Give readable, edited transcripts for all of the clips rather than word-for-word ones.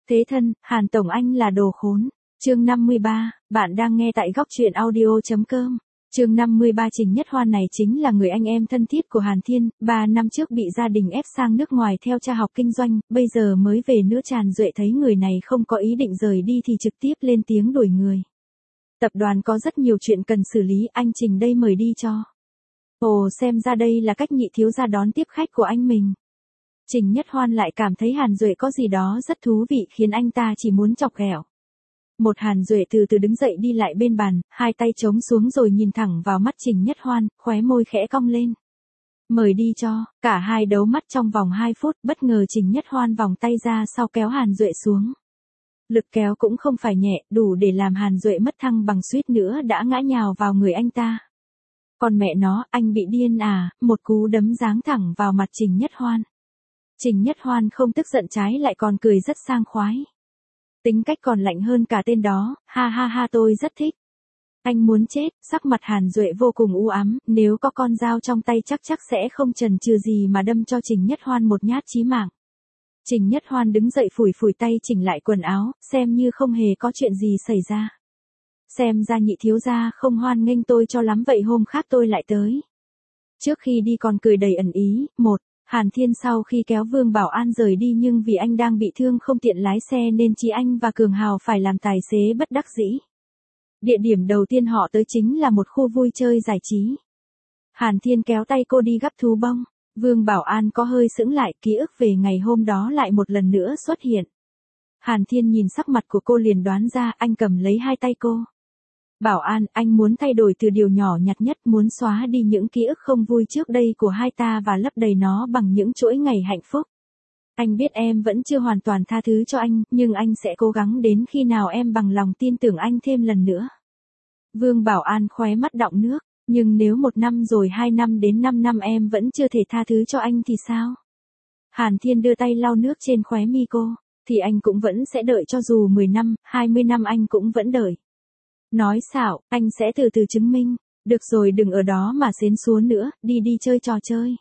Thế thân, Hàn Tổng anh là đồ khốn. Chương 53, bạn đang nghe tại góc truyện audio.com. Chương 53 Trình Nhất Hoan này chính là người anh em thân thiết của Hàn Thiên, 3 năm trước bị gia đình ép sang nước ngoài theo cha học kinh doanh, bây giờ mới về nữa Tràn Duệ thấy người này không có ý định rời đi thì trực tiếp lên tiếng đuổi người. Tập đoàn có rất nhiều chuyện cần xử lý, anh Trình đây mời đi cho. Ồ, xem ra đây là cách Nhị thiếu gia đón tiếp khách của anh mình. Trình Nhất Hoan lại cảm thấy Hàn Duệ có gì đó rất thú vị khiến anh ta chỉ muốn chọc ghẹo. Một Hàn Duệ từ từ đứng dậy đi lại bên bàn, hai tay chống xuống rồi nhìn thẳng vào mắt Trình Nhất Hoan, khóe môi khẽ cong lên. Mời đi cho, cả hai đấu mắt trong vòng 2 phút, bất ngờ Trình Nhất Hoan vòng tay ra sau kéo Hàn Duệ xuống. Lực kéo cũng không phải nhẹ, đủ để làm Hàn Duệ mất thăng bằng suýt nữa đã ngã nhào vào người anh ta. Còn mẹ nó, anh bị điên à, một cú đấm giáng thẳng vào mặt Trình Nhất Hoan. Trình Nhất Hoan không tức giận, trái lại còn cười rất sang khoái. Tính cách còn lạnh hơn cả tên đó, ha ha ha, tôi rất thích. Anh muốn chết, sắc mặt Hàn Duệ vô cùng u ám, nếu có con dao trong tay chắc sẽ không chần chừ gì mà đâm cho Trình Nhất Hoan một nhát chí mạng. Trình Nhất Hoan đứng dậy phủi phủi tay chỉnh lại quần áo, xem như không hề có chuyện gì xảy ra. Xem ra Nhị thiếu gia không hoan nghênh tôi cho lắm, vậy hôm khác tôi lại tới. Trước khi đi còn cười đầy ẩn ý. Hàn Thiên sau khi kéo Vương Bảo An rời đi nhưng vì anh đang bị thương không tiện lái xe nên chỉ anh và Cường Hào phải làm tài xế bất đắc dĩ. Địa điểm đầu tiên họ tới chính là một khu vui chơi giải trí. Hàn Thiên kéo tay cô đi gắp thú bông. Vương Bảo An có hơi sững lại, ký ức về ngày hôm đó lại một lần nữa xuất hiện. Hàn Thiên nhìn sắc mặt của cô liền đoán ra, anh cầm lấy hai tay cô. Bảo An, anh muốn thay đổi từ điều nhỏ nhặt nhất, muốn xóa đi những ký ức không vui trước đây của hai ta và lấp đầy nó bằng những chuỗi ngày hạnh phúc. Anh biết em vẫn chưa hoàn toàn tha thứ cho anh, nhưng anh sẽ cố gắng đến khi nào em bằng lòng tin tưởng anh thêm lần nữa. Vương Bảo An khóe mắt đọng nước, nhưng nếu 1 năm rồi 2 năm đến 5 năm em vẫn chưa thể tha thứ cho anh thì sao? Hàn Thiên đưa tay lau nước trên khóe mi cô, thì anh cũng vẫn sẽ đợi, cho dù 10 năm, 20 năm anh cũng vẫn đợi. Nói xạo, anh sẽ từ từ chứng minh. Được rồi, đừng ở đó mà xến xúa nữa, đi chơi trò chơi.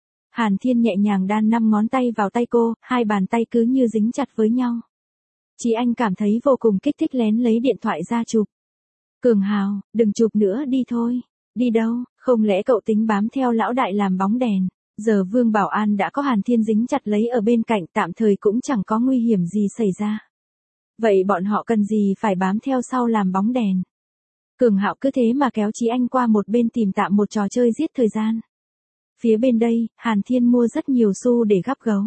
Hàn Thiên nhẹ nhàng đan 5 ngón tay vào tay cô, hai bàn tay cứ như dính chặt với nhau. Chỉ anh cảm thấy vô cùng kích thích, lén lấy điện thoại ra chụp. Cường Hào, đừng chụp nữa đi thôi. Đi đâu, không lẽ cậu tính bám theo lão đại làm bóng đèn? Giờ Vương Bảo An đã có Hàn Thiên dính chặt lấy ở bên cạnh, tạm thời cũng chẳng có nguy hiểm gì xảy ra. Vậy bọn họ cần gì phải bám theo sau làm bóng đèn? Cường Hạo cứ thế mà kéo Chí Anh qua một bên tìm tạm một trò chơi giết thời gian. Phía bên đây, Hàn Thiên mua rất nhiều xu để gắp gấu.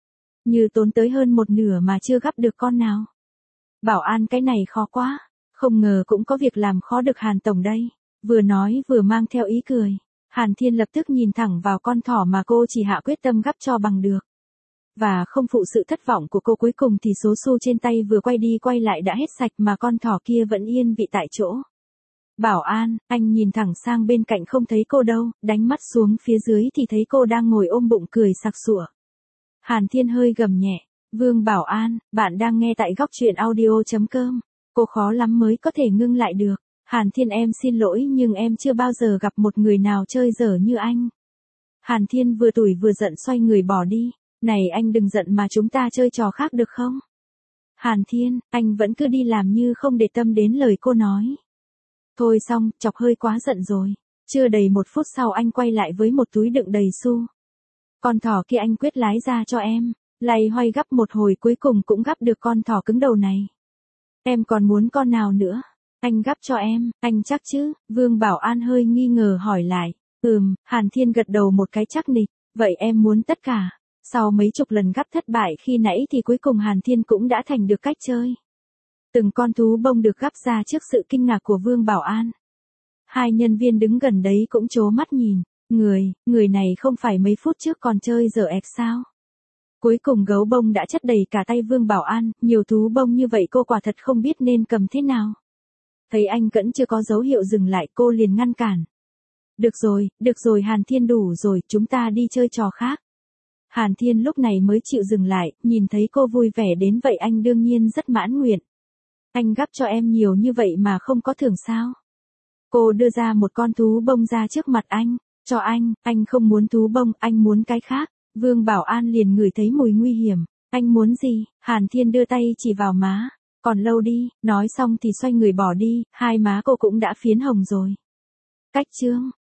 Như tốn tới hơn 1/2 mà chưa gắp được con nào. Bảo An, cái này khó quá. Không ngờ cũng có việc làm khó được Hàn Tổng đây. Vừa nói vừa mang theo ý cười. Hàn Thiên lập tức nhìn thẳng vào con thỏ mà cô chỉ hạ quyết tâm gắp cho bằng được. Và không phụ sự thất vọng của cô, cuối cùng thì số xu trên tay vừa quay đi quay lại đã hết sạch mà con thỏ kia vẫn yên vị tại chỗ. Bảo An, anh nhìn thẳng sang bên cạnh không thấy cô đâu, đánh mắt xuống phía dưới thì thấy cô đang ngồi ôm bụng cười sặc sụa. Hàn Thiên hơi gầm nhẹ, Vương Bảo An, bạn đang nghe tại góc truyện audio.com. Cô khó lắm mới có thể ngưng lại được. Hàn Thiên, em xin lỗi nhưng em chưa bao giờ gặp một người nào chơi dở như anh. Hàn Thiên vừa tủi vừa giận xoay người bỏ đi. Này anh đừng giận mà chúng ta chơi trò khác được không? Hàn Thiên, anh vẫn cứ đi làm như không để tâm đến lời cô nói. Thôi xong, chọc hơi quá giận rồi. Chưa đầy 1 phút sau anh quay lại với một túi đựng đầy xu. Con thỏ kia anh quyết lái ra cho em. Lay hoay gắp một hồi cuối cùng cũng gắp được con thỏ cứng đầu này. Em còn muốn con nào nữa? Anh gắp cho em, anh chắc chứ? Vương Bảo An hơi nghi ngờ hỏi lại. Hàn Thiên gật đầu một cái chắc nịch. Vậy em muốn tất cả. Sau mấy chục lần gắp thất bại khi nãy thì cuối cùng Hàn Thiên cũng đã thành được cách chơi. Từng con thú bông được gắp ra trước sự kinh ngạc của Vương Bảo An. Hai nhân viên đứng gần đấy cũng trố mắt nhìn. Người này không phải mấy phút trước còn chơi dở ẹc sao? Cuối cùng gấu bông đã chất đầy cả tay Vương Bảo An, nhiều thú bông như vậy cô quả thật không biết nên cầm thế nào. Thấy anh vẫn chưa có dấu hiệu dừng lại, cô liền ngăn cản. Được rồi Hàn Thiên, đủ rồi, chúng ta đi chơi trò khác. Hàn Thiên lúc này mới chịu dừng lại, nhìn thấy cô vui vẻ đến vậy anh đương nhiên rất mãn nguyện. Anh gắp cho em nhiều như vậy mà không có thưởng sao? Cô đưa ra một con thú bông ra trước mặt anh. Cho anh không muốn thú bông, anh muốn cái khác. Vương Bảo An liền ngửi thấy mùi nguy hiểm. Anh muốn gì? Hàn Thiên đưa tay chỉ vào má. Còn lâu đi, nói xong thì xoay người bỏ đi, hai má cô cũng đã phiến hồng rồi. Cách chương.